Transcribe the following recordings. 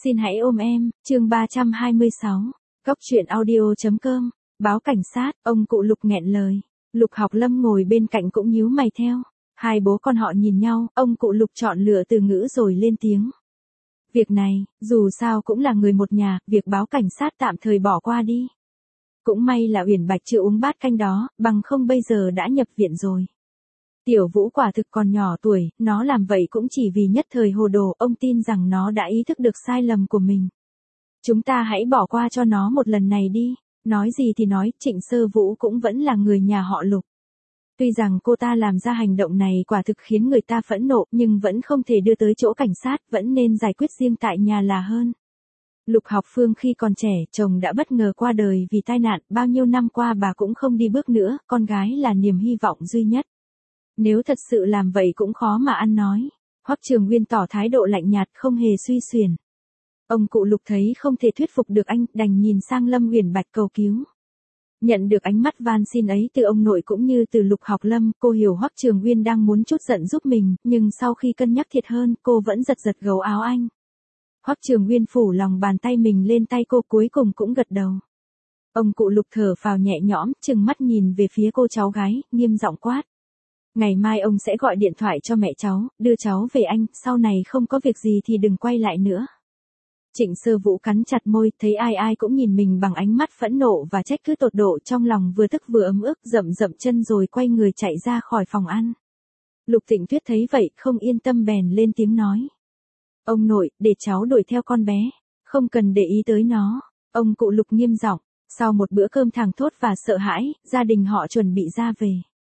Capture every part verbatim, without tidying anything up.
Xin hãy ôm em, chương ba trăm hai mươi sáu. Góc truyện audio.com. Báo cảnh sát, ông cụ Lục nghẹn lời. Lục Học Lâm ngồi bên cạnh cũng nhíu mày theo. Hai bố con họ nhìn nhau, ông cụ Lục chọn lựa từ ngữ rồi lên tiếng. Việc này, dù sao cũng là người một nhà, việc báo cảnh sát tạm thời bỏ qua đi. Cũng may là Uyển Bạch chưa uống bát canh đó, bằng không bây giờ đã nhập viện rồi. Tiểu Vũ quả thực còn nhỏ tuổi, nó làm vậy cũng chỉ vì nhất thời hồ đồ, ông tin rằng nó đã ý thức được sai lầm của mình. Chúng ta hãy bỏ qua cho nó một lần này đi, nói gì thì nói, Trịnh Sơ Vũ cũng vẫn là người nhà họ Lục. Tuy rằng cô ta làm ra hành động này quả thực khiến người ta phẫn nộ, nhưng vẫn không thể đưa tới chỗ cảnh sát, vẫn nên giải quyết riêng tại nhà là hơn. Lục Học Phương khi còn trẻ, chồng đã bất ngờ qua đời vì tai nạn, bao nhiêu năm qua bà cũng không đi bước nữa, con gái là niềm hy vọng duy nhất. Nếu thật sự làm vậy cũng khó mà ăn nói. Hoắc Trường Uyên tỏ thái độ lạnh nhạt, không hề suy xuyển. Ông cụ Lục thấy không thể thuyết phục được anh, đành nhìn sang Lâm Uyển Bạch cầu cứu. Nhận được ánh mắt van xin ấy từ ông nội cũng như từ Lục Học Lâm, cô hiểu Hoắc Trường Uyên đang muốn trút giận giúp mình, nhưng sau khi cân nhắc thiệt hơn, cô vẫn giật giật gấu áo anh. Hoắc Trường Uyên phủ lòng bàn tay mình lên tay cô, cuối cùng cũng gật đầu. Ông cụ Lục thở phào nhẹ nhõm, trừng mắt nhìn về phía cô cháu gái, nghiêm giọng quát. Ngày mai ông sẽ gọi điện thoại cho mẹ cháu, đưa cháu về anh, sau này không có việc gì thì đừng quay lại nữa. Trịnh Sơ Vũ cắn chặt môi, thấy ai ai cũng nhìn mình bằng ánh mắt phẫn nộ và trách cứ tột độ, trong lòng vừa tức vừa ấm ức, dậm dậm chân rồi quay người chạy ra khỏi phòng ăn. Lục Tịnh Tuyết thấy vậy, không yên tâm bèn lên tiếng nói. Ông nội, để cháu đuổi theo con bé, không cần để ý tới nó. Ông cụ Lục nghiêm giọng. Sau một bữa cơm thảng thốt và sợ hãi, gia đình họ chuẩn bị ra về.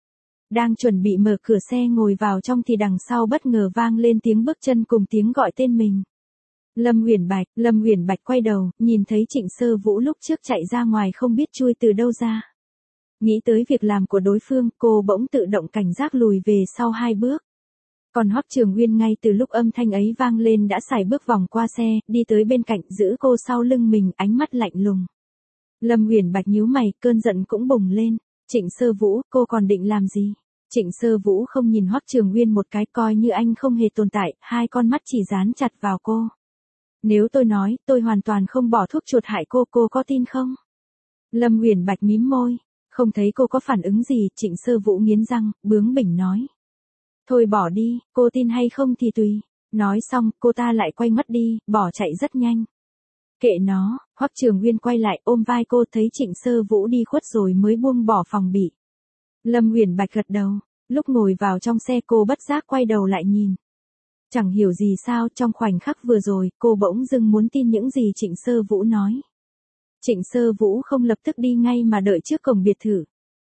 Đang chuẩn bị mở cửa xe ngồi vào trong thì đằng sau bất ngờ vang lên tiếng bước chân cùng tiếng gọi tên mình. Lâm Uyển Bạch, Lâm Uyển Bạch quay đầu, nhìn thấy Trịnh Sơ Vũ lúc trước chạy ra ngoài không biết chui từ đâu ra. Nghĩ tới việc làm của đối phương, cô bỗng tự động cảnh giác lùi về sau hai bước. Còn Hoắc Trường Uyên ngay từ lúc âm thanh ấy vang lên đã sải bước vòng qua xe, đi tới bên cạnh giữ cô sau lưng mình, ánh mắt lạnh lùng. Lâm Uyển Bạch nhíu mày, cơn giận cũng bùng lên. Trịnh Sơ Vũ, cô còn định làm gì? Trịnh Sơ Vũ không nhìn Hoắc Trường Uyên một cái, coi như anh không hề tồn tại, hai con mắt chỉ dán chặt vào cô. Nếu tôi nói, tôi hoàn toàn không bỏ thuốc chuột hại cô, cô có tin không? Lâm Uyển Bạch mím môi, không thấy cô có phản ứng gì, Trịnh Sơ Vũ nghiến răng, bướng bỉnh nói. Thôi bỏ đi, cô tin hay không thì tùy. Nói xong, cô ta lại quay mắt đi, bỏ chạy rất nhanh. Kệ nó, Hoắc Trường Uyên quay lại ôm vai cô, thấy Trịnh Sơ Vũ đi khuất rồi mới buông bỏ phòng bị. Lâm Uyển Bạch gật đầu, lúc ngồi vào trong xe cô bất giác quay đầu lại nhìn. Chẳng hiểu gì sao, trong khoảnh khắc vừa rồi, cô bỗng dưng muốn tin những gì Trịnh Sơ Vũ nói. Trịnh Sơ Vũ không lập tức đi ngay mà đợi trước cổng biệt thự.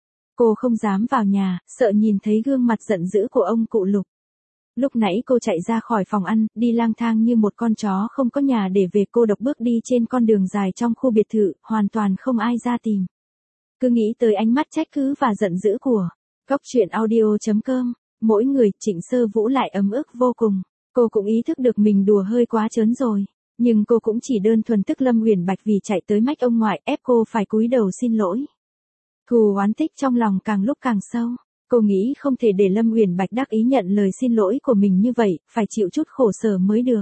Cô không dám vào nhà, sợ nhìn thấy gương mặt giận dữ của ông cụ Lục. Lúc nãy cô chạy ra khỏi phòng ăn, đi lang thang như một con chó không có nhà để về, cô độc bước đi trên con đường dài trong khu biệt thự, hoàn toàn không ai ra tìm. Cứ nghĩ tới ánh mắt trách cứ và giận dữ của Góc truyện audio.com, mỗi người, Trịnh Sơ Vũ lại ấm ức vô cùng. Cô cũng ý thức được mình đùa hơi quá trớn rồi, nhưng cô cũng chỉ đơn thuần tức Lâm Uyển Bạch vì chạy tới mách ông ngoại, ép cô phải cúi đầu xin lỗi. Thù oán tích trong lòng càng lúc càng sâu, cô nghĩ không thể để Lâm Uyển Bạch đắc ý nhận lời xin lỗi của mình như vậy, phải chịu chút khổ sở mới được.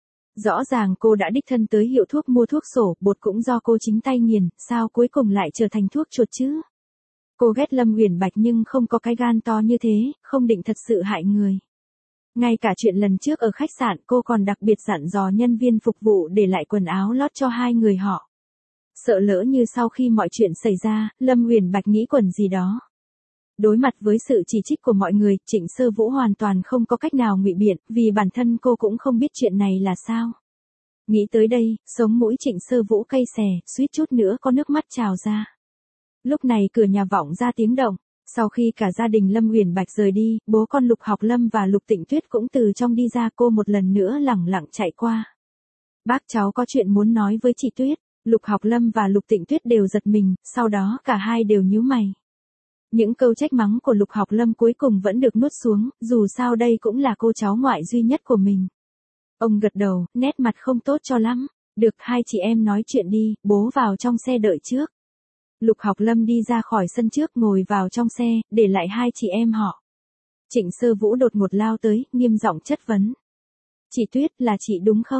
Rõ ràng cô đã đích thân tới hiệu thuốc mua thuốc sổ, bột cũng do cô chính tay nghiền, sao cuối cùng lại trở thành thuốc chuột chứ? Cô ghét Lâm Uyển Bạch nhưng không có cái gan to như thế, không định thật sự hại người. Ngay cả chuyện lần trước ở khách sạn cô còn đặc biệt dặn dò nhân viên phục vụ để lại quần áo lót cho hai người họ. Sợ lỡ như sau khi mọi chuyện xảy ra, Lâm Uyển Bạch nghĩ quần gì đó. Đối mặt với sự chỉ trích của mọi người, Trịnh Sơ Vũ hoàn toàn không có cách nào ngụy biện, vì bản thân cô cũng không biết chuyện này là sao. Nghĩ tới đây, sống mũi Trịnh Sơ Vũ cay xè, suýt chút nữa có nước mắt trào ra. Lúc này cửa nhà vọng ra tiếng động. Sau khi cả gia đình Lâm Uyển Bạch rời đi, bố con Lục Học Lâm và Lục Tịnh Tuyết cũng từ trong đi ra, cô một lần nữa lẳng lặng chạy qua. Bác cháu có chuyện muốn nói với chị Tuyết. Lục Học Lâm và Lục Tịnh Tuyết đều giật mình, sau đó cả hai đều nhíu mày. Những câu trách mắng của Lục Học Lâm cuối cùng vẫn được nuốt xuống, dù sao đây cũng là cô cháu ngoại duy nhất của mình. Ông gật đầu, nét mặt không tốt cho lắm. Được, hai chị em nói chuyện đi, bố vào trong xe đợi trước. Lục Học Lâm đi ra khỏi sân trước, ngồi vào trong xe, để lại hai chị em họ. Trịnh Sơ Vũ đột ngột lao tới, nghiêm giọng chất vấn. Chị Tuyết, là chị đúng không?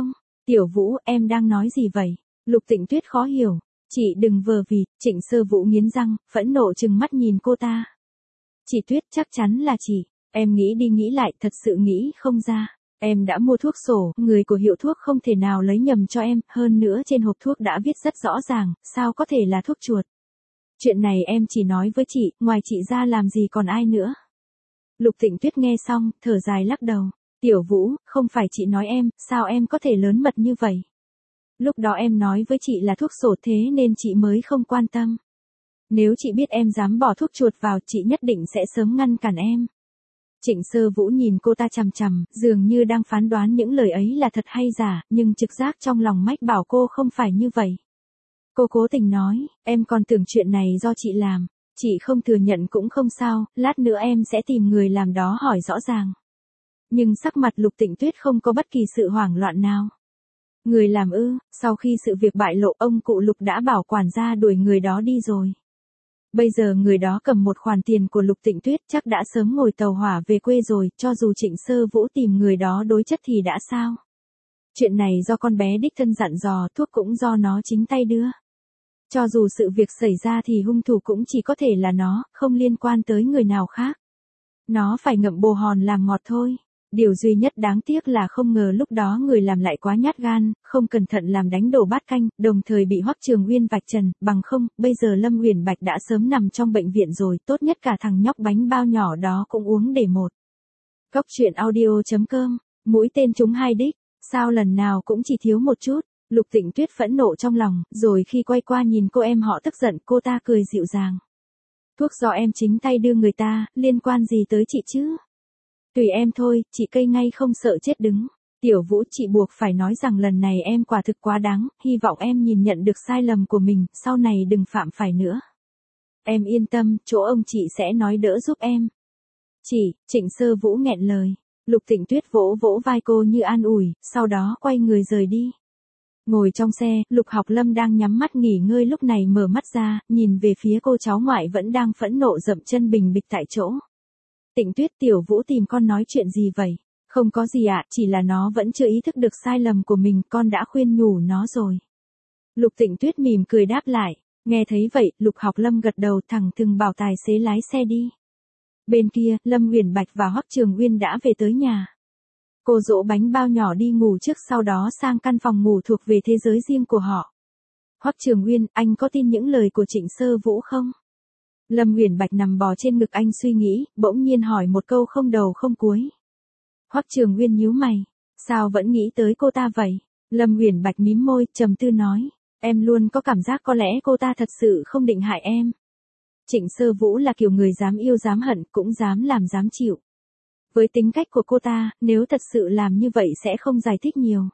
Tiểu Vũ, em đang nói gì vậy? Lục Tịnh Tuyết khó hiểu. Chị đừng vờ vịt, Trịnh Sơ Vũ nghiến răng, phẫn nộ trừng mắt nhìn cô ta. Chị Tuyết, chắc chắn là chị. Em nghĩ đi nghĩ lại, thật sự nghĩ không ra. Em đã mua thuốc sổ, người của hiệu thuốc không thể nào lấy nhầm cho em, hơn nữa trên hộp thuốc đã viết rất rõ ràng, sao có thể là thuốc chuột. Chuyện này em chỉ nói với chị, ngoài chị ra làm gì còn ai nữa. Lục Tịnh Tuyết nghe xong, thở dài lắc đầu. Tiểu Vũ, không phải chị nói em, sao em có thể lớn mật như vậy? Lúc đó em nói với chị là thuốc sổ thế nên chị mới không quan tâm. Nếu chị biết em dám bỏ thuốc chuột vào, chị nhất định sẽ sớm ngăn cản em. Trịnh Sơ Vũ nhìn cô ta chằm chằm, dường như đang phán đoán những lời ấy là thật hay giả, nhưng trực giác trong lòng mách bảo cô không phải như vậy. Cô cố tình nói, em còn tưởng chuyện này do chị làm. Chị không thừa nhận cũng không sao, lát nữa em sẽ tìm người làm đó hỏi rõ ràng. Nhưng sắc mặt Lục Tịnh Tuyết không có bất kỳ sự hoảng loạn nào. Người làm ư, sau khi sự việc bại lộ, ông cụ Lục đã bảo quản gia đuổi người đó đi rồi. Bây giờ người đó cầm một khoản tiền của Lục Tịnh Tuyết, chắc đã sớm ngồi tàu hỏa về quê rồi, cho dù Trịnh Sơ Vũ tìm người đó đối chất thì đã sao? Chuyện này do con bé đích thân dặn dò, thuốc cũng do nó chính tay đưa. Cho dù sự việc xảy ra thì hung thủ cũng chỉ có thể là nó, không liên quan tới người nào khác. Nó phải ngậm bồ hòn làm ngọt thôi. Điều duy nhất đáng tiếc là không ngờ lúc đó người làm lại quá nhát gan, không cẩn thận làm đánh đổ bát canh, đồng thời bị Hoắc Trường Uyên vạch trần, bằng không, bây giờ Lâm Uyển Bạch đã sớm nằm trong bệnh viện rồi, tốt nhất cả thằng nhóc bánh bao nhỏ đó cũng uống để một. Góc truyện audio chấm com, mũi tên trúng hai đích, sao lần nào cũng chỉ thiếu một chút. Lục Tịnh Tuyết phẫn nộ trong lòng, rồi khi quay qua nhìn cô em họ tức giận, cô ta cười dịu dàng. Thuốc do em chính tay đưa người ta, liên quan gì tới chị chứ? Tùy em thôi, chị cây ngay không sợ chết đứng. Tiểu Vũ, chị buộc phải nói rằng lần này em quả thực quá đáng, hy vọng em nhìn nhận được sai lầm của mình, sau này đừng phạm phải nữa. Em yên tâm, chỗ ông chị sẽ nói đỡ giúp em. Chị, Trịnh Sơ Vũ nghẹn lời. Lục Tịnh Tuyết vỗ vỗ vai cô như an ủi, sau đó quay người rời đi. Ngồi trong xe, Lục Học Lâm đang nhắm mắt nghỉ ngơi lúc này mở mắt ra, nhìn về phía cô cháu ngoại vẫn đang phẫn nộ dậm chân bình bịch tại chỗ. Tịnh Tuyết, Tiểu Vũ tìm con nói chuyện gì vậy? Không có gì ạ, chỉ là nó vẫn chưa ý thức được sai lầm của mình, con đã khuyên nhủ nó rồi. Lục Tịnh Tuyết mỉm cười đáp lại, nghe thấy vậy, Lục Học Lâm gật đầu thẳng thừng bảo tài xế lái xe đi. Bên kia, Lâm Uyển Bạch và Hoắc Trường Uyên đã về tới nhà. Cô dỗ bánh bao nhỏ đi ngủ trước, sau đó sang căn phòng ngủ thuộc về thế giới riêng của họ. Hoắc Trường Uyên, anh có tin những lời của Trịnh Sơ Vũ không? Lâm Uyển Bạch nằm bò trên ngực anh suy nghĩ, bỗng nhiên hỏi một câu không đầu không cuối. Hoắc Trường Uyên nhíu mày, sao vẫn nghĩ tới cô ta vậy? Lâm Uyển Bạch mím môi, trầm tư nói, em luôn có cảm giác có lẽ cô ta thật sự không định hại em. Trịnh Sơ Vũ là kiểu người dám yêu dám hận, cũng dám làm dám chịu. Với tính cách của cô ta, nếu thật sự làm như vậy sẽ không giải thích nhiều.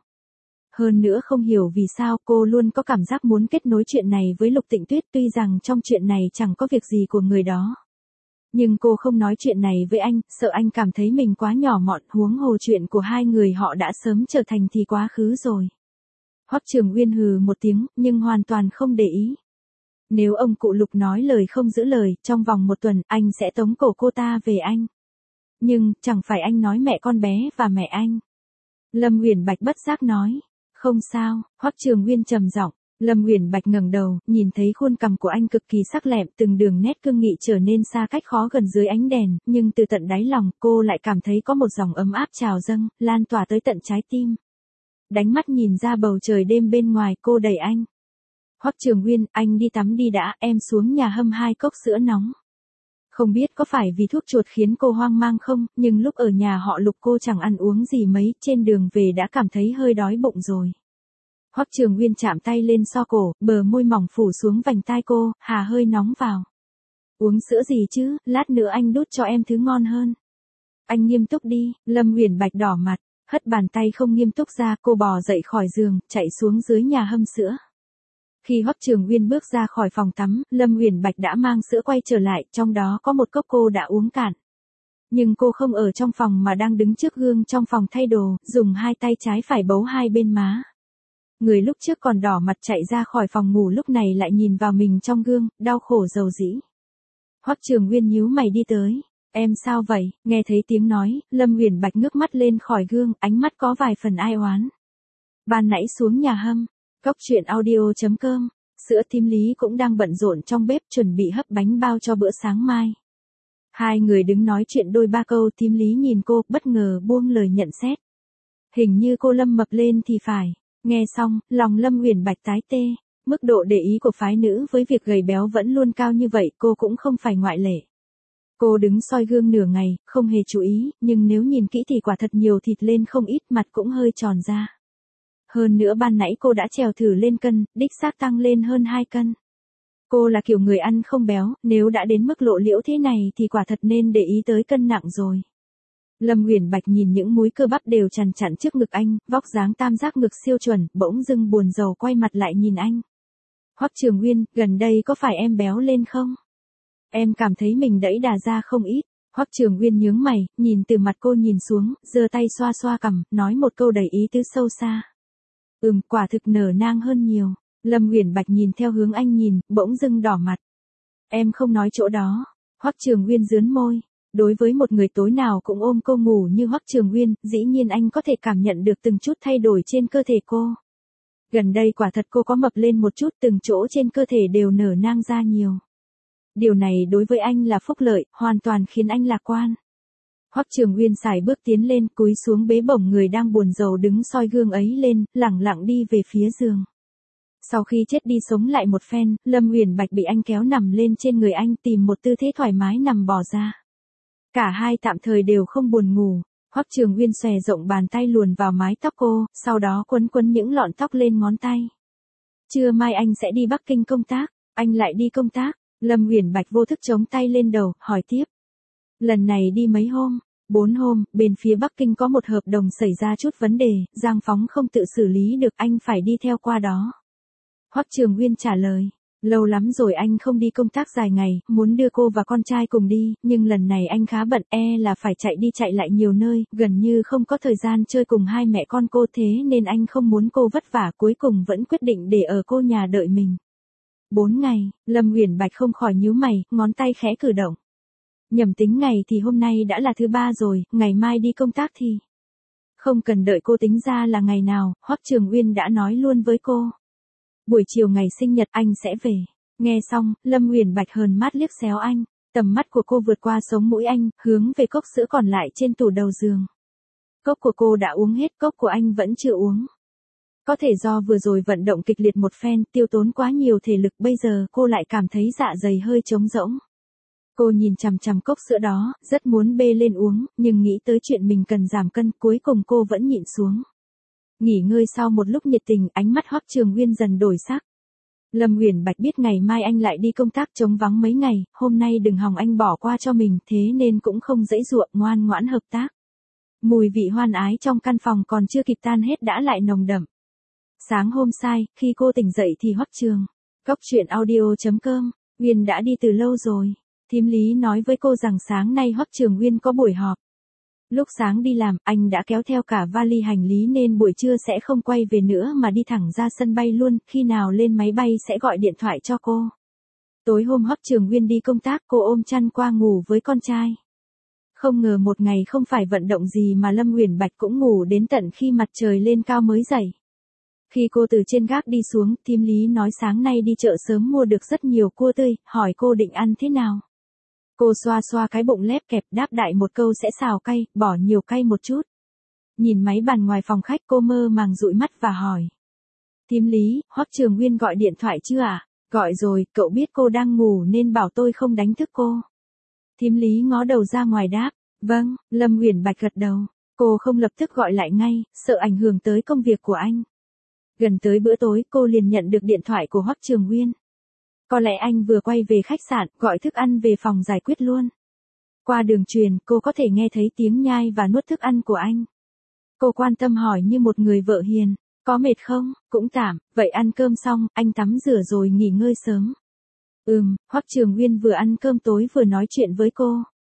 Hơn nữa không hiểu vì sao cô luôn có cảm giác muốn kết nối chuyện này với Lục Tịnh Tuyết, tuy rằng trong chuyện này chẳng có việc gì của người đó. Nhưng cô không nói chuyện này với anh, sợ anh cảm thấy mình quá nhỏ mọn, huống hồ chuyện của hai người họ đã sớm trở thành thì quá khứ rồi. Hoắc Trường Uyên hừ một tiếng, nhưng hoàn toàn không để ý. Nếu ông cụ Lục nói lời không giữ lời, trong vòng một tuần, anh sẽ tống cổ cô ta về anh. Nhưng, chẳng phải anh nói mẹ con bé và mẹ anh. Lâm Uyển Bạch bất giác nói. Không sao, Hoắc Trường Uyên trầm giọng. Lâm Uyển Bạch ngẩng đầu, nhìn thấy khuôn cằm của anh cực kỳ sắc lẹm, từng đường nét cương nghị trở nên xa cách khó gần dưới ánh đèn, nhưng từ tận đáy lòng, cô lại cảm thấy có một dòng ấm áp trào dâng, lan tỏa tới tận trái tim. Đánh mắt nhìn ra bầu trời đêm bên ngoài, cô đẩy anh. Hoắc Trường Uyên, anh đi tắm đi đã, em xuống nhà hâm hai cốc sữa nóng. Không biết có phải vì thuốc chuột khiến cô hoang mang không, nhưng lúc ở nhà họ Lục cô chẳng ăn uống gì mấy, trên đường về đã cảm thấy hơi đói bụng rồi. Hoắc Trường Uyên chạm tay lên so cổ, bờ môi mỏng phủ xuống vành tai cô, hà hơi nóng vào. Uống sữa gì chứ, lát nữa anh đút cho em thứ ngon hơn. Anh nghiêm túc đi, Lâm Uyển Bạch đỏ mặt, hất bàn tay không nghiêm túc ra, cô bò dậy khỏi giường, chạy xuống dưới nhà hâm sữa. Khi Hoắc Trường Uyên bước ra khỏi phòng tắm, Lâm Uyển Bạch đã mang sữa quay trở lại, trong đó có một cốc cô đã uống cạn. Nhưng cô không ở trong phòng mà đang đứng trước gương trong phòng thay đồ, dùng hai tay trái phải bấu hai bên má. Người lúc trước còn đỏ mặt chạy ra khỏi phòng ngủ lúc này lại nhìn vào mình trong gương, đau khổ dầu dĩ. Hoắc Trường Uyên nhíu mày đi tới. Em sao vậy? Nghe thấy tiếng nói, Lâm Uyển Bạch ngước mắt lên khỏi gương, ánh mắt có vài phần ai oán. Ban nãy xuống nhà hâm. Cốc truyện audio chấm com. Sữa thím Lý cũng đang bận rộn trong bếp chuẩn bị hấp bánh bao cho bữa sáng mai. Hai người đứng nói chuyện đôi ba câu, thím Lý nhìn cô, bất ngờ buông lời nhận xét. Hình như cô Lâm mập lên thì phải. Nghe xong, lòng Lâm Uyển Bạch tái tê. Mức độ để ý của phái nữ với việc gầy béo vẫn luôn cao như vậy, cô cũng không phải ngoại lệ. Cô đứng soi gương nửa ngày, không hề chú ý, nhưng nếu nhìn kỹ thì quả thật nhiều thịt lên không ít, mặt cũng hơi tròn ra. Hơn nữa ban nãy cô đã trèo thử lên cân, đích xác tăng lên hơn hai cân. Cô là kiểu người ăn không béo, nếu đã đến mức lộ liễu thế này thì quả thật nên để ý tới cân nặng rồi. Lâm Uyển Bạch nhìn những múi cơ bắp đều chằn chặn trước ngực anh, vóc dáng tam giác ngực siêu chuẩn, bỗng dưng buồn rầu quay mặt lại nhìn anh. Hoắc Trường Uyên, gần đây có phải em béo lên không? Em cảm thấy mình đẫy đà ra không ít. Hoắc Trường Uyên nhướng mày, nhìn từ mặt cô nhìn xuống, giơ tay xoa xoa cằm, nói một câu đầy ý tứ sâu xa. Ừm, quả thực nở nang hơn nhiều. Lâm Uyển Bạch nhìn theo hướng anh nhìn, bỗng dưng đỏ mặt. Em không nói chỗ đó. Hoắc Trường Uyên rướn môi. Đối với một người tối nào cũng ôm cô ngủ như Hoắc Trường Uyên, dĩ nhiên anh có thể cảm nhận được từng chút thay đổi trên cơ thể cô. Gần đây quả thật cô có mập lên một chút, từng chỗ trên cơ thể đều nở nang ra nhiều. Điều này đối với anh là phúc lợi, hoàn toàn khiến anh lạc quan. Hoắc Trường Uyên sải bước tiến lên, cúi xuống bế bổng người đang buồn rầu đứng soi gương ấy lên, lẳng lặng đi về phía giường. Sau khi chết đi sống lại một phen, Lâm Uyển Bạch bị anh kéo nằm lên trên người anh, tìm một tư thế thoải mái nằm bò ra. Cả hai tạm thời đều không buồn ngủ. Hoắc Trường Uyên xòe rộng bàn tay luồn vào mái tóc cô, sau đó quấn quấn những lọn tóc lên ngón tay. Trưa mai anh sẽ đi Bắc Kinh công tác. Anh lại đi công tác. Lâm Uyển Bạch vô thức chống tay lên đầu, hỏi tiếp. Lần này đi mấy hôm? Bốn hôm, bên phía Bắc Kinh có một hợp đồng xảy ra chút vấn đề, Giang Phóng không tự xử lý được, anh phải đi theo qua đó. Hoắc Trường Uyên trả lời. Lâu lắm rồi anh không đi công tác dài ngày, muốn đưa cô và con trai cùng đi, nhưng lần này anh khá bận, e là phải chạy đi chạy lại nhiều nơi, gần như không có thời gian chơi cùng hai mẹ con cô, thế nên anh không muốn cô vất vả, cuối cùng vẫn quyết định để ở cô nhà đợi mình. Bốn ngày, Lâm Uyển Bạch không khỏi nhíu mày, ngón tay khẽ cử động. Nhầm tính ngày thì hôm nay đã là thứ ba rồi, ngày mai đi công tác thì... Không cần đợi cô tính ra là ngày nào, Hoắc Trường Uyên đã nói luôn với cô. Buổi chiều ngày sinh nhật anh sẽ về. Nghe xong, Lâm Uyển Bạch hờn mát liếc xéo anh, tầm mắt của cô vượt qua sống mũi anh, hướng về cốc sữa còn lại trên tủ đầu giường. Cốc của cô đã uống hết, cốc của anh vẫn chưa uống. Có thể do vừa rồi vận động kịch liệt một phen, tiêu tốn quá nhiều thể lực, bây giờ cô lại cảm thấy dạ dày hơi trống rỗng. Cô nhìn chằm chằm cốc sữa đó, rất muốn bê lên uống, nhưng nghĩ tới chuyện mình cần giảm cân, cuối cùng cô vẫn nhịn xuống. Nghỉ ngơi sau một lúc nhiệt tình, ánh mắt Hoắc Trường Uyên dần đổi sắc. Lâm Uyển Bạch biết ngày mai anh lại đi công tác trống vắng mấy ngày, hôm nay đừng hòng anh bỏ qua cho mình, thế nên cũng không dãy dụa, ngoan ngoãn hợp tác. Mùi vị hoan ái trong căn phòng còn chưa kịp tan hết đã lại nồng đậm. Sáng hôm sai, khi cô tỉnh dậy thì Hoắc Trường. Cốc truyện audio chấm com. Uyên đã đi từ lâu rồi. Thím Lý nói với cô rằng sáng nay Hoắc Trường Uyên có buổi họp. Lúc sáng đi làm, anh đã kéo theo cả vali hành lý nên buổi trưa sẽ không quay về nữa mà đi thẳng ra sân bay luôn, khi nào lên máy bay sẽ gọi điện thoại cho cô. Tối hôm Hoắc Trường Uyên đi công tác, cô ôm chăn qua ngủ với con trai. Không ngờ một ngày không phải vận động gì mà Lâm Uyển Bạch cũng ngủ đến tận khi mặt trời lên cao mới dậy. Khi cô từ trên gác đi xuống, thím Lý nói sáng nay đi chợ sớm mua được rất nhiều cua tươi, hỏi cô định ăn thế nào. Cô xoa xoa cái bụng lép kẹp, đáp đại một câu sẽ xào cay, bỏ nhiều cay một chút. Nhìn máy bàn ngoài phòng khách, cô mơ màng dụi mắt và hỏi. Thím Lý, Hoắc Trường Uyên gọi điện thoại chưa à? Gọi rồi, cậu biết cô đang ngủ nên bảo tôi không đánh thức cô. Thím Lý ngó đầu ra ngoài đáp. Vâng, Lâm Uyển Bạch gật đầu. Cô không lập tức gọi lại ngay, sợ ảnh hưởng tới công việc của anh. Gần tới bữa tối, cô liền nhận được điện thoại của Hoắc Trường Uyên. Có lẽ anh vừa quay về khách sạn, gọi thức ăn về phòng giải quyết luôn. Qua đường truyền, cô có thể nghe thấy tiếng nhai và nuốt thức ăn của anh. Cô quan tâm hỏi như một người vợ hiền, có mệt không? Cũng tạm, vậy ăn cơm xong, anh tắm rửa rồi nghỉ ngơi sớm. Ừm, Hoắc Trường Uyên vừa ăn cơm tối vừa nói chuyện với cô.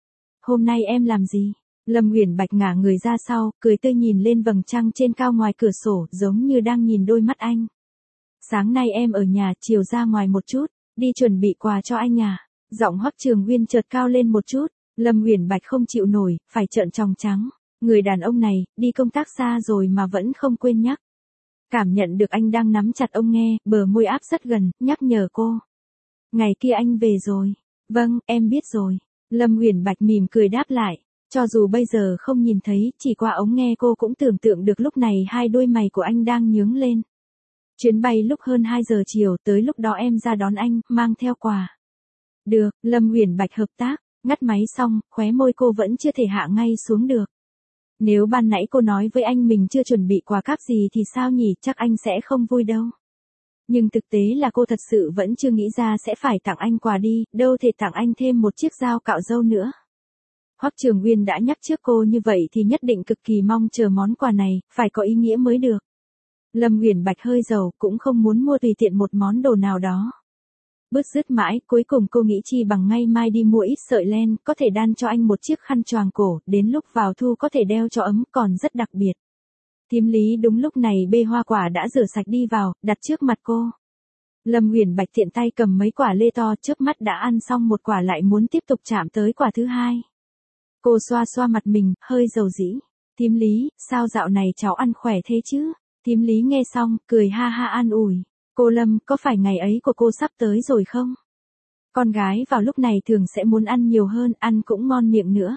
Hôm nay em làm gì? Lâm Uyển Bạch ngả người ra sau, cười tươi nhìn lên vầng trăng trên cao ngoài cửa sổ, giống như đang nhìn đôi mắt anh. Sáng nay em ở nhà, chiều ra ngoài một chút, đi chuẩn bị quà cho anh à? Giọng Hoắc Trường Uyên chợt cao lên một chút, Lâm Uyển Bạch không chịu nổi, phải trợn tròng trắng. Người đàn ông này, đi công tác xa rồi mà vẫn không quên nhắc. Cảm nhận được anh đang nắm chặt ông nghe, bờ môi áp rất gần, nhắc nhở cô. Ngày kia anh về rồi. Vâng, em biết rồi. Lâm Uyển Bạch mỉm cười đáp lại. Cho dù bây giờ không nhìn thấy, chỉ qua ống nghe cô cũng tưởng tượng được lúc này hai đôi mày của anh đang nhướng lên. Chuyến bay lúc hơn hai giờ chiều, tới lúc đó em ra đón anh, mang theo quà. Được, Lâm Uyển Bạch hợp tác, ngắt máy xong, khóe môi cô vẫn chưa thể hạ ngay xuống được. Nếu ban nãy cô nói với anh mình chưa chuẩn bị quà cáp gì thì sao nhỉ, chắc anh sẽ không vui đâu. Nhưng thực tế là cô thật sự vẫn chưa nghĩ ra sẽ phải tặng anh quà đi, đâu thể tặng anh thêm một chiếc dao cạo râu nữa. Hoắc Trường Uyên đã nhắc trước cô như vậy thì nhất định cực kỳ mong chờ món quà này, phải có ý nghĩa mới được. Lâm Uyển Bạch hơi giàu, cũng không muốn mua tùy tiện một món đồ nào đó. Bứt rứt mãi, cuối cùng cô nghĩ chi bằng ngay mai đi mua ít sợi len, có thể đan cho anh một chiếc khăn choàng cổ, đến lúc vào thu có thể đeo cho ấm, còn rất đặc biệt. Thím Lý đúng lúc này bê hoa quả đã rửa sạch đi vào, đặt trước mặt cô. Lâm Uyển Bạch tiện tay cầm mấy quả lê to, chớp mắt đã ăn xong một quả lại muốn tiếp tục chạm tới quả thứ hai. Cô xoa xoa mặt mình, hơi dầu dĩ. Thím Lý, sao dạo này cháu ăn khỏe thế chứ? Thím Lý nghe xong, cười ha ha an ủi. Cô Lâm, có phải ngày ấy của cô sắp tới rồi không? Con gái vào lúc này thường sẽ muốn ăn nhiều hơn, ăn cũng ngon miệng nữa.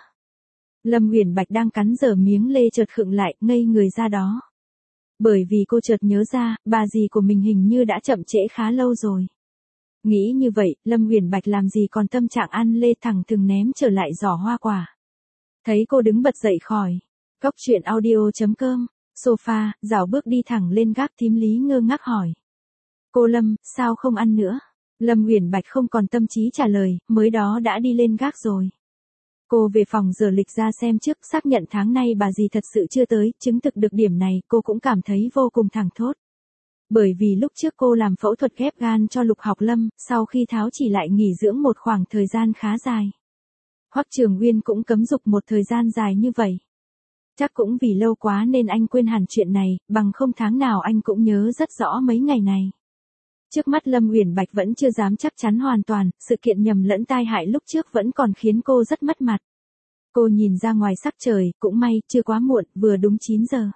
Lâm Uyển Bạch đang cắn dở miếng lê chợt khựng lại, ngây người ra đó. Bởi vì cô chợt nhớ ra, bà dì của mình hình như đã chậm trễ khá lâu rồi. Nghĩ như vậy, Lâm Uyển Bạch làm gì còn tâm trạng ăn lê, thẳng thừng ném trở lại giỏ hoa quả. Thấy cô đứng bật dậy khỏi. Cốc truyện audio chấm com, sofa, dạo bước đi thẳng lên gác. Thím Lý ngơ ngác hỏi. Cô Lâm, sao không ăn nữa? Lâm Uyển Bạch không còn tâm trí trả lời, mới đó đã đi lên gác rồi. Cô về phòng rửa lịch ra xem trước, xác nhận tháng nay bà dì thật sự chưa tới, chứng thực được điểm này, cô cũng cảm thấy vô cùng thảng thốt. Bởi vì lúc trước cô làm phẫu thuật ghép gan cho Lục Học Lâm, sau khi tháo chỉ lại nghỉ dưỡng một khoảng thời gian khá dài. Hoắc Trường Uyên cũng cấm dục một thời gian dài như vậy. Chắc cũng vì lâu quá nên anh quên hẳn chuyện này, bằng không tháng nào anh cũng nhớ rất rõ mấy ngày này. Trước mắt Lâm Uyển Bạch vẫn chưa dám chắc chắn hoàn toàn, sự kiện nhầm lẫn tai hại lúc trước vẫn còn khiến cô rất mất mặt. Cô nhìn ra ngoài sắc trời, cũng may, chưa quá muộn, vừa đúng chín giờ.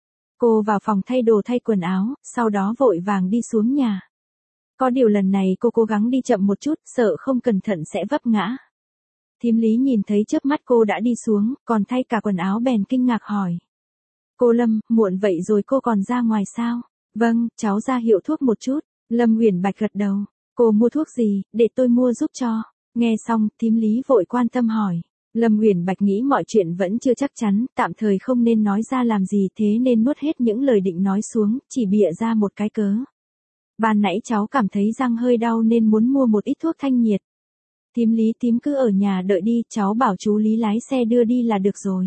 Cô vào phòng thay đồ thay quần áo, sau đó vội vàng đi xuống nhà. Có điều lần này cô cố gắng đi chậm một chút, sợ không cẩn thận sẽ vấp ngã. Thím Lý nhìn thấy chớp mắt cô đã đi xuống, còn thay cả quần áo bèn kinh ngạc hỏi. Cô Lâm, muộn vậy rồi cô còn ra ngoài sao? Vâng, cháu ra hiệu thuốc một chút. Lâm Uyển Bạch gật đầu. Cô mua thuốc gì, để tôi mua giúp cho. Nghe xong, thím Lý vội quan tâm hỏi. Lâm Uyển Bạch nghĩ mọi chuyện vẫn chưa chắc chắn, tạm thời không nên nói ra làm gì, thế nên nuốt hết những lời định nói xuống, chỉ bịa ra một cái cớ. Ban nãy cháu cảm thấy răng hơi đau nên muốn mua một ít thuốc thanh nhiệt. Thím Lý, thím cứ ở nhà đợi đi, cháu bảo chú Lý lái xe đưa đi là được rồi.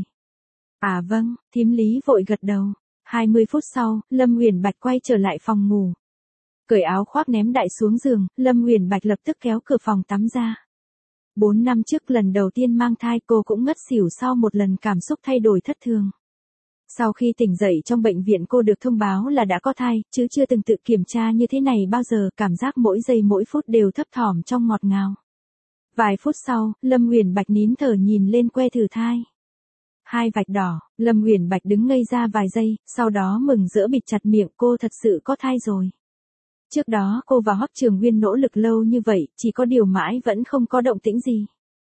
À vâng, thím Lý vội gật đầu. hai mươi phút sau, Lâm Uyển Bạch quay trở lại phòng ngủ. Cởi áo khoác ném đại xuống giường, Lâm Uyển Bạch lập tức kéo cửa phòng tắm ra. Bốn năm trước lần đầu tiên mang thai cô cũng ngất xỉu sau một lần cảm xúc thay đổi thất thường. Sau khi tỉnh dậy trong bệnh viện cô được thông báo là đã có thai, chứ chưa từng tự kiểm tra như thế này bao giờ, cảm giác mỗi giây mỗi phút đều thấp thỏm trong ngọt ngào. Vài phút sau, Lâm Uyển Bạch nín thở nhìn lên que thử thai. Hai vạch đỏ, Lâm Uyển Bạch đứng ngây ra vài giây, sau đó mừng rỡ bịt chặt miệng, cô thật sự có thai rồi. Trước đó cô và Hoắc Trường Uyên nỗ lực lâu như vậy, chỉ có điều mãi vẫn không có động tĩnh gì.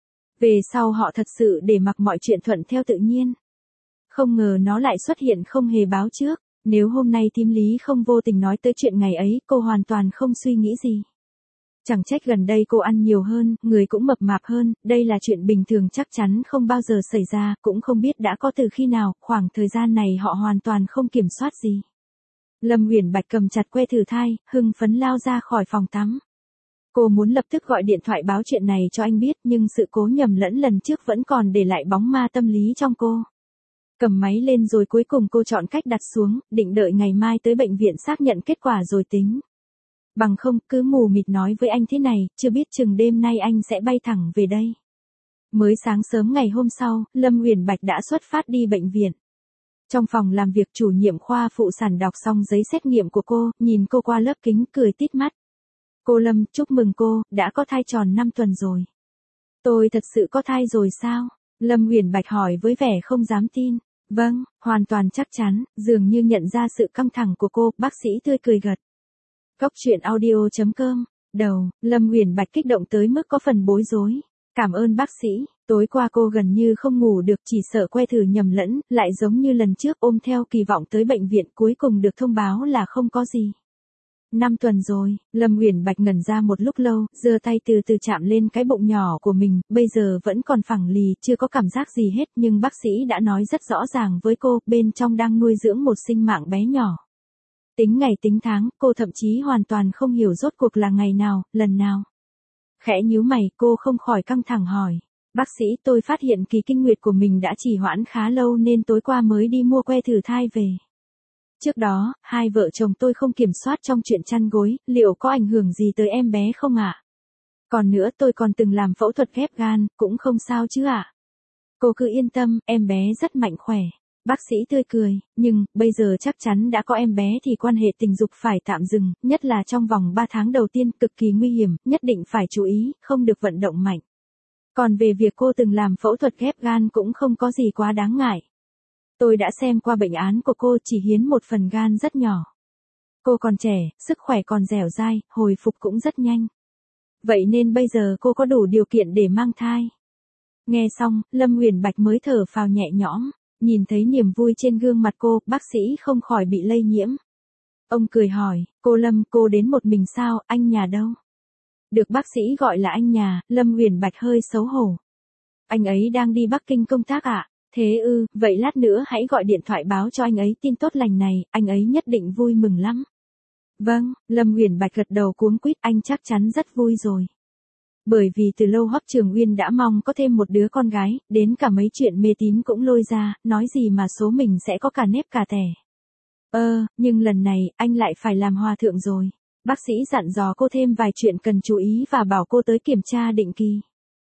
Về sau họ thật sự để mặc mọi chuyện thuận theo tự nhiên. Không ngờ nó lại xuất hiện không hề báo trước, nếu hôm nay thím Lý không vô tình nói tới chuyện ngày ấy, cô hoàn toàn không suy nghĩ gì. Chẳng trách gần đây cô ăn nhiều hơn, người cũng mập mạp hơn, đây là chuyện bình thường chắc chắn không bao giờ xảy ra, cũng không biết đã có từ khi nào, khoảng thời gian này họ hoàn toàn không kiểm soát gì. Lâm Uyển Bạch cầm chặt que thử thai, hưng phấn lao ra khỏi phòng tắm. Cô muốn lập tức gọi điện thoại báo chuyện này cho anh biết, nhưng sự cố nhầm lẫn lần trước vẫn còn để lại bóng ma tâm lý trong cô. Cầm máy lên rồi cuối cùng cô chọn cách đặt xuống, định đợi ngày mai tới bệnh viện xác nhận kết quả rồi tính. Bằng không, cứ mù mịt nói với anh thế này, chưa biết chừng đêm nay anh sẽ bay thẳng về đây. Mới sáng sớm ngày hôm sau, Lâm Uyển Bạch đã xuất phát đi bệnh viện. Trong phòng làm việc chủ nhiệm khoa phụ sản đọc xong giấy xét nghiệm của cô, nhìn cô qua lớp kính cười tít mắt. Cô Lâm, chúc mừng cô, đã có thai tròn năm tuần rồi. Tôi thật sự có thai rồi sao? Lâm Uyển Bạch hỏi với vẻ không dám tin. Vâng, hoàn toàn chắc chắn, dường như nhận ra sự căng thẳng của cô, bác sĩ tươi cười gật. Góc chuyện audio chấm com. Đầu, Lâm Uyển Bạch kích động tới mức có phần bối rối. Cảm ơn bác sĩ, tối qua cô gần như không ngủ được, chỉ sợ que thử nhầm lẫn, lại giống như lần trước ôm theo kỳ vọng tới bệnh viện, cuối cùng được thông báo là không có gì. Năm tuần rồi, Lâm Uyển Bạch ngẩn ra một lúc lâu, giơ tay từ từ chạm lên cái bụng nhỏ của mình, bây giờ vẫn còn phẳng lì, chưa có cảm giác gì hết, nhưng bác sĩ đã nói rất rõ ràng với cô, bên trong đang nuôi dưỡng một sinh mạng bé nhỏ. Tính ngày tính tháng, cô thậm chí hoàn toàn không hiểu rốt cuộc là ngày nào, lần nào. Khẽ nhíu mày, cô không khỏi căng thẳng hỏi. Bác sĩ, tôi phát hiện kỳ kinh nguyệt của mình đã trì hoãn khá lâu nên tối qua mới đi mua que thử thai về. Trước đó, hai vợ chồng tôi không kiểm soát trong chuyện chăn gối, liệu có ảnh hưởng gì tới em bé không ạ? Còn nữa, tôi còn từng làm phẫu thuật ghép gan, cũng không sao chứ ạ? Cô cứ yên tâm, em bé rất mạnh khỏe. Bác sĩ tươi cười, nhưng, bây giờ chắc chắn đã có em bé thì quan hệ tình dục phải tạm dừng, nhất là trong vòng ba tháng đầu tiên, cực kỳ nguy hiểm, nhất định phải chú ý, không được vận động mạnh. Còn về việc cô từng làm phẫu thuật ghép gan cũng không có gì quá đáng ngại. Tôi đã xem qua bệnh án của cô, chỉ hiến một phần gan rất nhỏ. Cô còn trẻ, sức khỏe còn dẻo dai, hồi phục cũng rất nhanh. Vậy nên bây giờ cô có đủ điều kiện để mang thai. Nghe xong, Lâm Uyển Bạch mới thở phào nhẹ nhõm. Nhìn thấy niềm vui trên gương mặt cô, bác sĩ không khỏi bị lây nhiễm. Ông cười hỏi, cô Lâm, cô đến một mình sao, anh nhà đâu? Được bác sĩ gọi là anh nhà, Lâm Uyển Bạch hơi xấu hổ. Anh ấy đang đi Bắc Kinh công tác ạ. À? Thế ư, vậy lát nữa hãy gọi điện thoại báo cho anh ấy tin tốt lành này, anh ấy nhất định vui mừng lắm. Vâng, Lâm Uyển Bạch gật đầu cuống quýt, anh chắc chắn rất vui rồi. Bởi vì từ lâu Hoắc Trường Uyên đã mong có thêm một đứa con gái, đến cả mấy chuyện mê tín cũng lôi ra, nói gì mà số mình sẽ có cả nếp cả tẻ. Ơ, nhưng lần này, anh lại phải làm hòa thượng rồi. Bác sĩ dặn dò cô thêm vài chuyện cần chú ý và bảo cô tới kiểm tra định kỳ.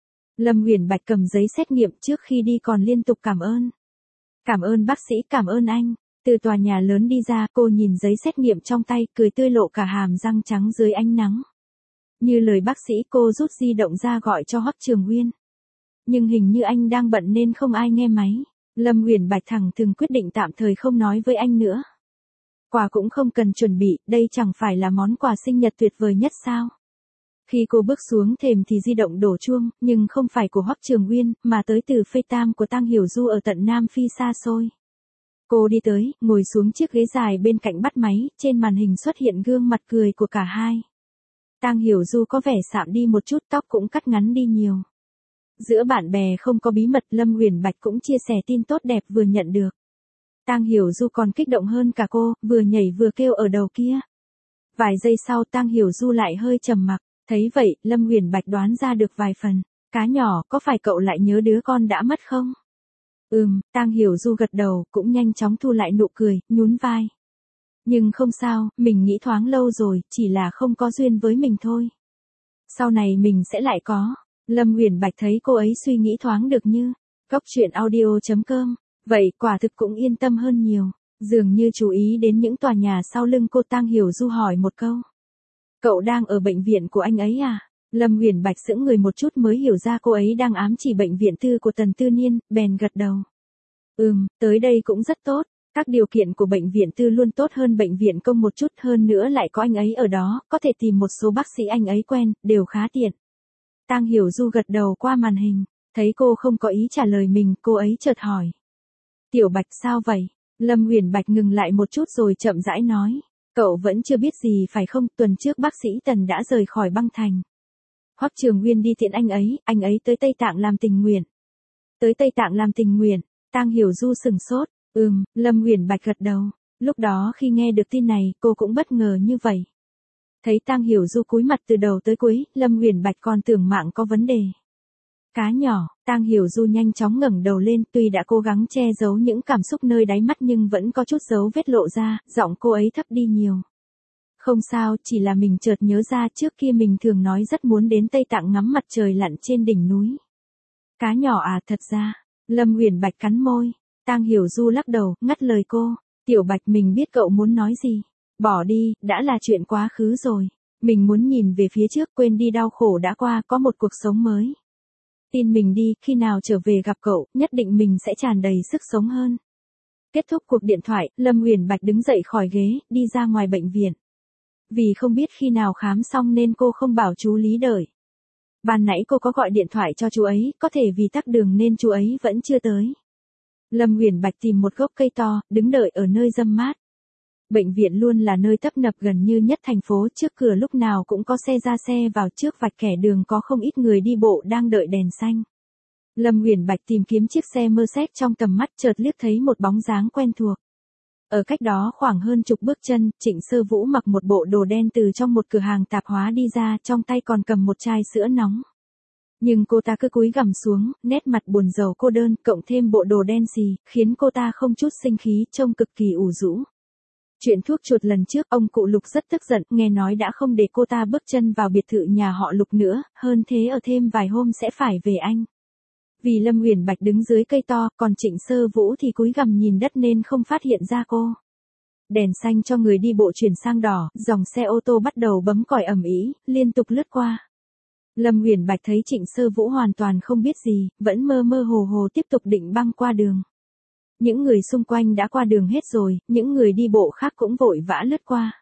Lâm Uyển Bạch cầm giấy xét nghiệm trước khi đi còn liên tục cảm ơn. Cảm ơn bác sĩ, cảm ơn anh. Từ tòa nhà lớn đi ra, cô nhìn giấy xét nghiệm trong tay, cười tươi lộ cả hàm răng trắng dưới ánh nắng. Như lời bác sĩ, cô rút di động ra gọi cho Hoắc Trường Uyên. Nhưng hình như anh đang bận nên không ai nghe máy. Lâm Uyển Bạch thẳng thừng quyết định tạm thời không nói với anh nữa. Quà cũng không cần chuẩn bị, đây chẳng phải là món quà sinh nhật tuyệt vời nhất sao? Khi cô bước xuống thềm thì di động đổ chuông, nhưng không phải của Hoắc Trường Uyên, mà tới từ FaceTime của Tang Hiểu Du ở tận Nam Phi xa xôi. Cô đi tới, ngồi xuống chiếc ghế dài bên cạnh bắt máy, trên màn hình xuất hiện gương mặt cười của cả hai. Tang Hiểu Du có vẻ sạm đi một chút, tóc cũng cắt ngắn đi nhiều. Giữa bạn bè không có bí mật, Lâm Uyển Bạch cũng chia sẻ tin tốt đẹp vừa nhận được. Tang Hiểu Du còn kích động hơn cả cô, vừa nhảy vừa kêu ở đầu kia. Vài giây sau Tang Hiểu Du lại hơi trầm mặc, thấy vậy, Lâm Uyển Bạch đoán ra được vài phần. Cá nhỏ, có phải cậu lại nhớ đứa con đã mất không? Ừm, Tang Hiểu Du gật đầu, cũng nhanh chóng thu lại nụ cười, nhún vai. Nhưng không sao, mình nghĩ thoáng lâu rồi, chỉ là không có duyên với mình thôi. Sau này mình sẽ lại có. Lâm Uyển Bạch thấy cô ấy suy nghĩ thoáng được như. Góc chuyện audio chấm com. Vậy quả thực cũng yên tâm hơn nhiều. Dường như chú ý đến những tòa nhà sau lưng cô, Tang Hiểu Du hỏi một câu. Cậu đang ở bệnh viện của anh ấy à? Lâm Uyển Bạch sững người một chút mới hiểu ra cô ấy đang ám chỉ bệnh viện tư của Tần Tư Niên, bèn gật đầu. Ừm, tới đây cũng rất tốt. Các điều kiện của bệnh viện tư luôn tốt hơn bệnh viện công một chút, hơn nữa lại có anh ấy ở đó, có thể tìm một số bác sĩ anh ấy quen, đều khá tiện. Tang Hiểu Du gật đầu qua màn hình, thấy cô không có ý trả lời mình, cô ấy chợt hỏi. Tiểu Bạch sao vậy? Lâm Uyển Bạch ngừng lại một chút rồi chậm rãi nói. Cậu vẫn chưa biết gì phải không, tuần trước bác sĩ Tần đã rời khỏi băng thành. Hoắc Trường Uyên đi tiện anh ấy, anh ấy tới Tây Tạng làm tình nguyện. Tới Tây Tạng làm tình nguyện, Tang Hiểu Du sừng sốt. Ừm, Lâm Uyển Bạch gật đầu. Lúc đó khi nghe được tin này, cô cũng bất ngờ như vậy. Thấy Tang Hiểu Du cúi mặt từ đầu tới cuối, Lâm Uyển Bạch còn tưởng mạng có vấn đề. Cá nhỏ, Tang Hiểu Du nhanh chóng ngẩng đầu lên, tuy đã cố gắng che giấu những cảm xúc nơi đáy mắt nhưng vẫn có chút dấu vết lộ ra, giọng cô ấy thấp đi nhiều. Không sao, chỉ là mình chợt nhớ ra trước kia mình thường nói rất muốn đến Tây Tạng ngắm mặt trời lặn trên đỉnh núi. Cá nhỏ à, thật ra. Lâm Uyển Bạch cắn môi. Tang Hiểu Du lắc đầu, ngắt lời cô. Tiểu Bạch, mình biết cậu muốn nói gì. Bỏ đi, đã là chuyện quá khứ rồi. Mình muốn nhìn về phía trước, quên đi đau khổ đã qua, có một cuộc sống mới. Tin mình đi, khi nào trở về gặp cậu, nhất định mình sẽ tràn đầy sức sống hơn. Kết thúc cuộc điện thoại, Lâm Uyển Bạch đứng dậy khỏi ghế, đi ra ngoài bệnh viện. Vì không biết khi nào khám xong nên cô không bảo chú Lý đợi. Ban nãy cô có gọi điện thoại cho chú ấy, có thể vì tắc đường nên chú ấy vẫn chưa tới. Lâm Uyển Bạch tìm một gốc cây to, đứng đợi ở nơi râm mát. Bệnh viện luôn là nơi tấp nập gần như nhất thành phố, trước cửa lúc nào cũng có xe ra xe vào, trước vạch kẻ đường có không ít người đi bộ đang đợi đèn xanh. Lâm Uyển Bạch tìm kiếm chiếc xe Mercedes trong tầm mắt, chợt liếc thấy một bóng dáng quen thuộc. Ở cách đó khoảng hơn chục bước chân, Trịnh Sơ Vũ mặc một bộ đồ đen từ trong một cửa hàng tạp hóa đi ra, trong tay còn cầm một chai sữa nóng. Nhưng cô ta cứ cúi gằm xuống, nét mặt buồn rầu cô đơn, cộng thêm bộ đồ đen xì, khiến cô ta không chút sinh khí, trông cực kỳ ủ rũ. Chuyện thuốc chuột lần trước, ông cụ Lục rất tức giận, nghe nói đã không để cô ta bước chân vào biệt thự nhà họ Lục nữa, hơn thế ở thêm vài hôm sẽ phải về Anh. Vì Lâm Uyển Bạch đứng dưới cây to, còn Trịnh Sơ Vũ thì cúi gằm nhìn đất nên không phát hiện ra cô. Đèn xanh cho người đi bộ chuyển sang đỏ, dòng xe ô tô bắt đầu bấm còi ầm ĩ, liên tục lướt qua. Lâm Uyển Bạch thấy Trịnh Sơ Vũ hoàn toàn không biết gì, vẫn mơ mơ hồ hồ tiếp tục định băng qua đường. Những người xung quanh đã qua đường hết rồi, những người đi bộ khác cũng vội vã lướt qua.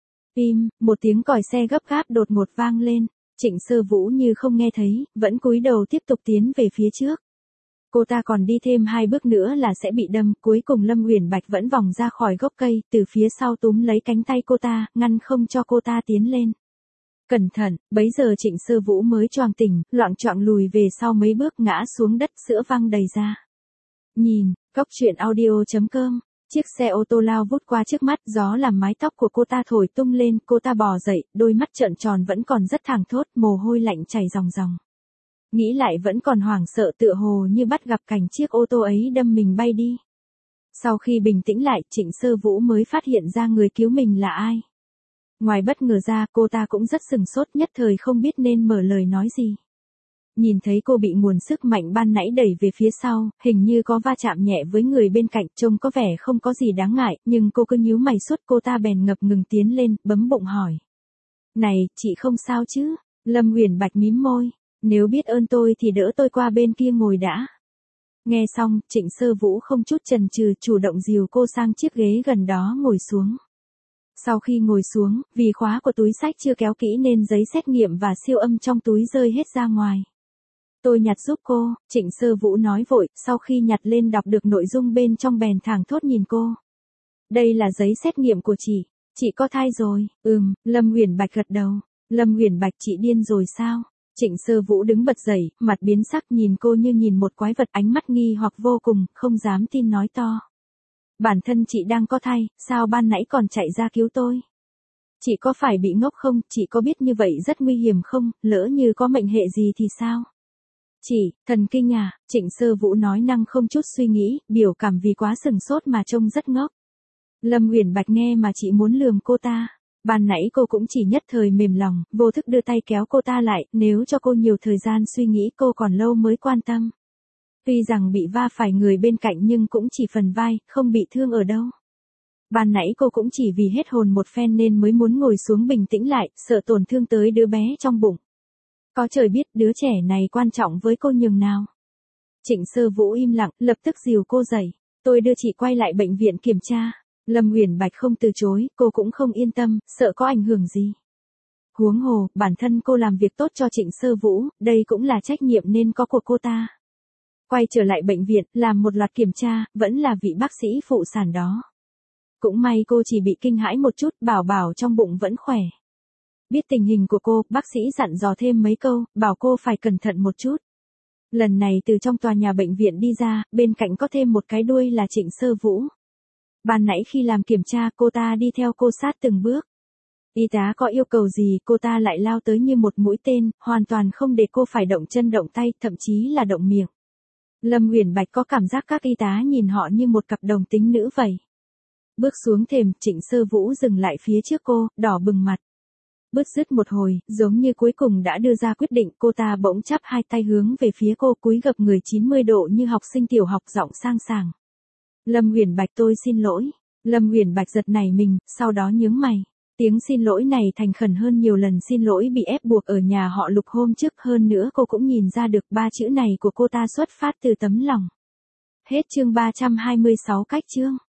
Im, một tiếng còi xe gấp gáp đột ngột vang lên. Trịnh Sơ Vũ như không nghe thấy, vẫn cúi đầu tiếp tục tiến về phía trước. Cô ta còn đi thêm hai bước nữa là sẽ bị đâm, cuối cùng Lâm Uyển Bạch vẫn vòng ra khỏi gốc cây, từ phía sau túm lấy cánh tay cô ta, ngăn không cho cô ta tiến lên. Cẩn thận, bấy giờ Trịnh Sơ Vũ mới choàng tỉnh, loạng choạng lùi về sau mấy bước, ngã xuống đất, sữa văng đầy ra. Nhìn, góc truyện audio chấm com. Chiếc xe ô tô lao vút qua trước mắt, gió làm mái tóc của cô ta thổi tung lên, cô ta bò dậy, đôi mắt trợn tròn vẫn còn rất thẳng thốt, mồ hôi lạnh chảy ròng ròng. Nghĩ lại vẫn còn hoảng sợ, tựa hồ như bắt gặp cảnh chiếc ô tô ấy đâm mình bay đi. Sau khi bình tĩnh lại, Trịnh Sơ Vũ mới phát hiện ra người cứu mình là ai. Ngoài bất ngờ ra, cô ta cũng rất sừng sốt, nhất thời không biết nên mở lời nói gì. Nhìn thấy cô bị nguồn sức mạnh ban nãy đẩy về phía sau, hình như có va chạm nhẹ với người bên cạnh, trông có vẻ không có gì đáng ngại, nhưng cô cứ nhíu mày suốt, cô ta bèn ngập ngừng tiến lên, bấm bụng hỏi. Này, chị không sao chứ? Lâm Uyển Bạch mím môi, nếu biết ơn tôi thì đỡ tôi qua bên kia ngồi đã. Nghe xong, Trịnh Sơ Vũ không chút chần chừ, chủ động dìu cô sang chiếc ghế gần đó ngồi xuống. Sau khi ngồi xuống, vì khóa của túi xách chưa kéo kỹ nên giấy xét nghiệm và siêu âm trong túi rơi hết ra ngoài. Tôi nhặt giúp cô, Trịnh Sơ Vũ nói vội, sau khi nhặt lên đọc được nội dung bên trong bèn thẳng thốt nhìn cô. Đây là giấy xét nghiệm của chị, chị có thai rồi, ừm, Lâm Uyển Bạch gật đầu. Lâm Uyển Bạch, chị điên rồi sao? Trịnh Sơ Vũ đứng bật dậy, mặt biến sắc nhìn cô như nhìn một quái vật, ánh mắt nghi hoặc vô cùng, không dám tin nói to. Bản thân chị đang có thai, sao ban nãy còn chạy ra cứu tôi? Chị có phải bị ngốc không, chị có biết như vậy rất nguy hiểm không, lỡ như có mệnh hệ gì thì sao? Chị, thần kinh à, Trịnh Sơ Vũ nói năng không chút suy nghĩ, biểu cảm vì quá sừng sốt mà trông rất ngốc. Lâm Uyển Bạch nghe mà chị muốn lườm cô ta. Ban nãy cô cũng chỉ nhất thời mềm lòng, vô thức đưa tay kéo cô ta lại, nếu cho cô nhiều thời gian suy nghĩ cô còn lâu mới quan tâm. Tuy rằng bị va phải người bên cạnh nhưng cũng chỉ phần vai, không bị thương ở đâu. Ban nãy cô cũng chỉ vì hết hồn một phen nên mới muốn ngồi xuống bình tĩnh lại, sợ tổn thương tới đứa bé trong bụng. Có trời biết đứa trẻ này quan trọng với cô nhường nào. Trịnh Sơ Vũ im lặng, lập tức dìu cô dậy. Tôi đưa chị quay lại bệnh viện kiểm tra. Lâm Uyển Bạch không từ chối, cô cũng không yên tâm, sợ có ảnh hưởng gì. Huống hồ, bản thân cô làm việc tốt cho Trịnh Sơ Vũ, đây cũng là trách nhiệm nên có của cô ta. Quay trở lại bệnh viện, làm một loạt kiểm tra, vẫn là vị bác sĩ phụ sản đó. Cũng may cô chỉ bị kinh hãi một chút, bảo bảo trong bụng vẫn khỏe. Biết tình hình của cô, bác sĩ dặn dò thêm mấy câu, bảo cô phải cẩn thận một chút. Lần này từ trong tòa nhà bệnh viện đi ra, bên cạnh có thêm một cái đuôi là Trịnh Sơ Vũ. Ban nãy khi làm kiểm tra, cô ta đi theo cô sát từng bước. Y tá có yêu cầu gì, cô ta lại lao tới như một mũi tên, hoàn toàn không để cô phải động chân động tay, thậm chí là động miệng. Lâm Uyển Bạch có cảm giác các y tá nhìn họ như một cặp đồng tính nữ vậy. Bước xuống thềm, Trịnh Sơ Vũ dừng lại phía trước cô, đỏ bừng mặt. Bứt rứt một hồi, giống như cuối cùng đã đưa ra quyết định, cô ta bỗng chắp hai tay hướng về phía cô, cúi gập người chín mươi độ như học sinh tiểu học, giọng sang sảng. Lâm Uyển Bạch, tôi xin lỗi. Lâm Uyển Bạch giật nảy mình, sau đó nhướng mày. Tiếng xin lỗi này thành khẩn hơn nhiều lần xin lỗi bị ép buộc ở nhà họ Lục hôm trước, hơn nữa cô cũng nhìn ra được ba chữ này của cô ta xuất phát từ tấm lòng. Hết chương ba trăm hai mươi sáu cách chương.